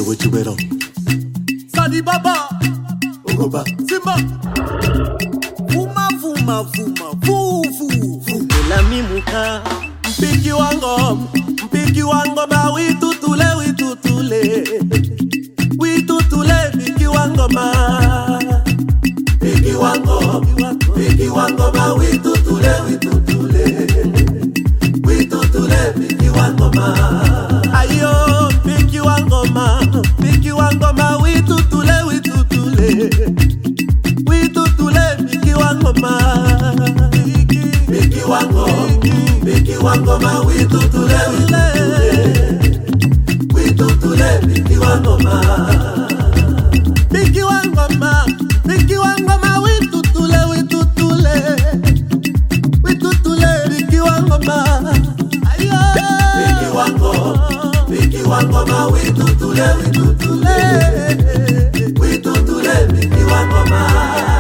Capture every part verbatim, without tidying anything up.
Chubero. Sadi Baba. Ogoba. Simba. Fuma fuma fuma fufu. Fumela mimuka. Mpiki wango. Mpiki wango ba witutule witutule. Witutule mpiki wango ma. Mpiki wango. Mpiki wango ba witutule witutule. Witutule mpiki wango ma. Ayo mpiki wango ma. Mpiki wango ma witutule witutule. Witutule mpiki wango ma. Mpiki wango. Mpiki wango ma witutule witutule. Witutule mpiki wango ma. Mpiki wango ma. Mpiki wango ma witutule witutule. Witutule mpiki wango ma. Ayo mpiki wango. Mpiki wango ma witutule witutule. Witutule mpiki wango ma.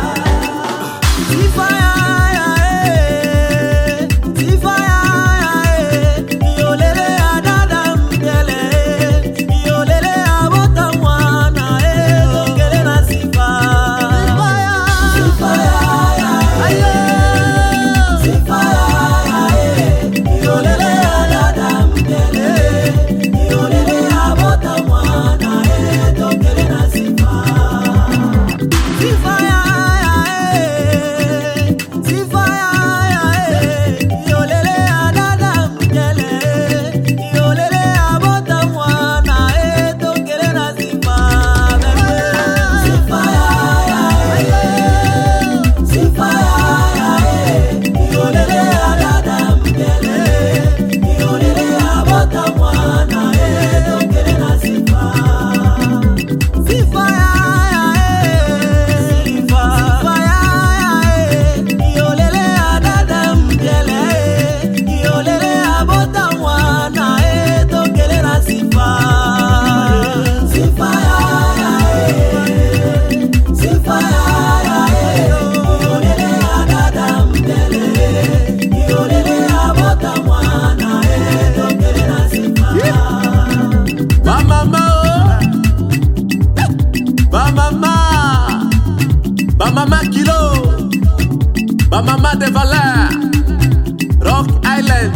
Mama Kilo, Mama de Valère, Rock Island.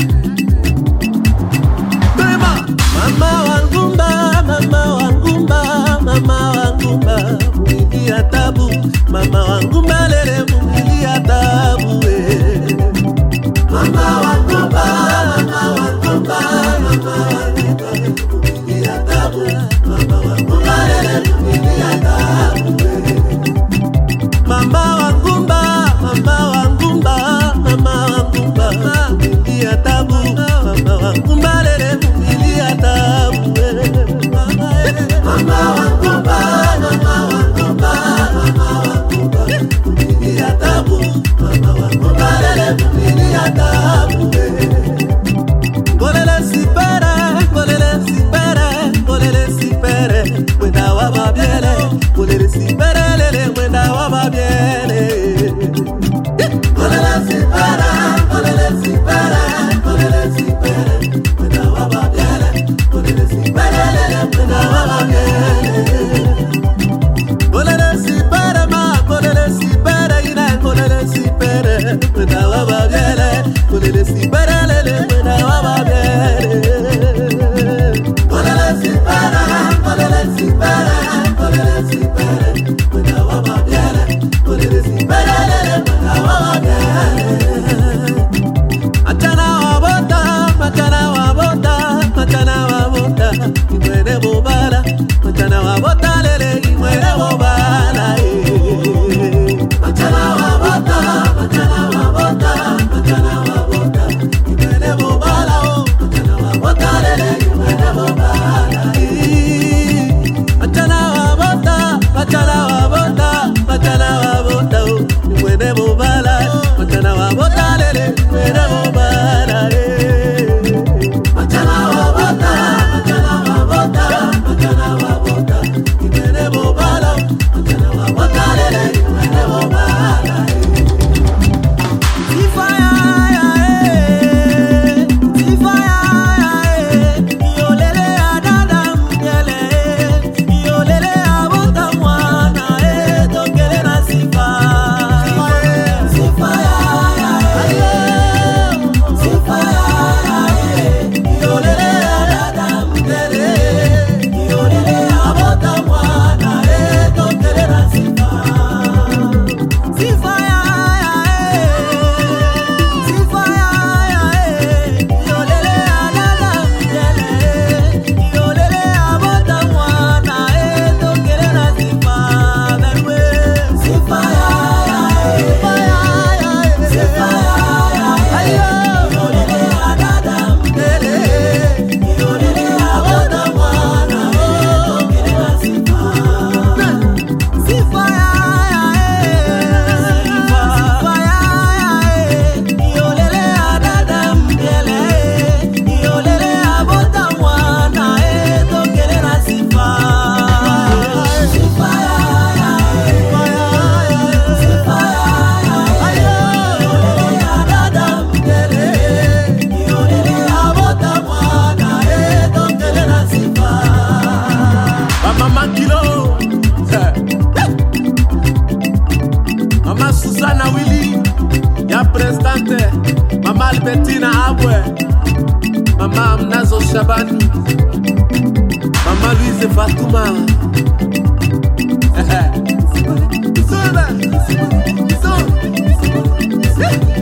Mama, Mama Wangumba, Mama Wangumba, Mama Wangumba, Mumilia tabu, Mama Wangumba lele Mumilia tabu. Mama Wangumba, Mama Wangumba, Mama Wangumba, Mumilia tabu, Mama Wangumba lele Mumilia tabu. Mama Wangumba, Mama Wangumba, Mama Bettina Abwe, Mama Mnazo Shabani, Mama Louise Fatouma. Zola, Zola, Zola.